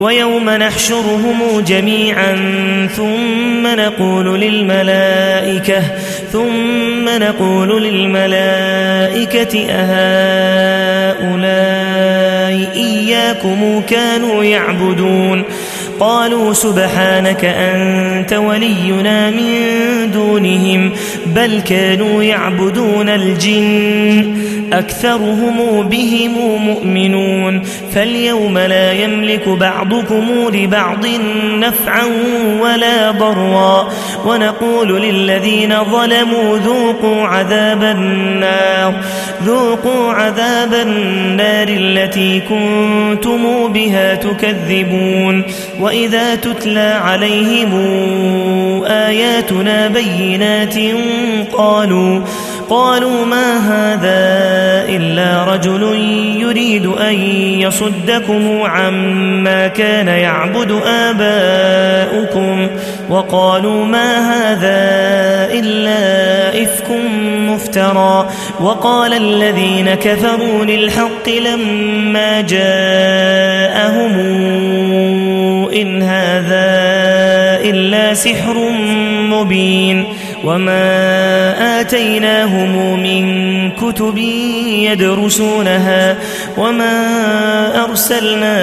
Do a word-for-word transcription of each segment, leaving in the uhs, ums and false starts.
ويوم نحشرهم جميعا ثم نقول للملائكة ثم نقول للملائكة أهؤلاء إياكم كانوا يعبدون قالوا سبحانك أنت ولينا من دونهم بل كانوا يعبدون الجن أكثرهم بهم مؤمنون فاليوم لا يملك بعضكم لبعض نفعا ولا ضرا ونقول للذين ظلموا ذوقوا عذاب النار ذوقوا عذاب النار التي كنتم بها تكذبون وإذا تتلى عليهم آياتنا بينات قالوا قالوا ما هذا إلا رجل يريد أن يصدكم عما كان يعبد آباؤكم وقالوا ما هذا إلا إفك مفترى وقال الذين كفروا للحق لما جاءهم إن هذا إلا سحر مبين وما آتيناهم من كتب يدرسونها وما أرسلنا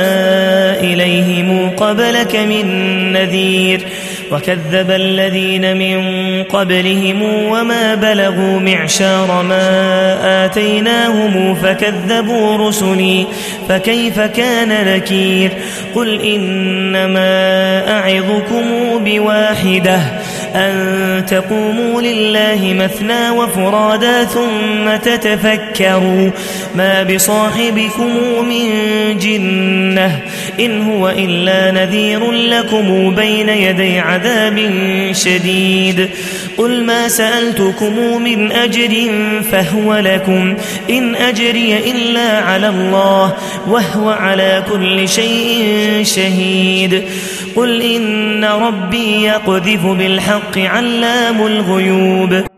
إليهم قبلك من نذير وكذب الذين من قبلهم وما بلغوا معشار ما آتيناهم فكذبوا رسلي فكيف كان نكير قل إنما أعظكم بواحدة أن تقوموا لله مثنى وفرادا ثم تتفكروا ما بصاحبكم من جنة إن هو إلا نذير لكم بين يدي عذاب شديد قل ما سألتكم من أجر فهو لكم إن أجري إلا على الله وهو على كل شيء شهيد قل إن ربي يقذف بالحق علام الغيوب